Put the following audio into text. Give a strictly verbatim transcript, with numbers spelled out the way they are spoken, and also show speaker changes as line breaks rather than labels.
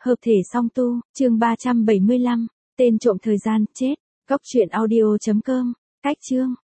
Hợp thể song tu, chương ba trăm bảy mươi lăm, tên trộm thời gian, chết. Góc truyện audio chấm com, cách chương.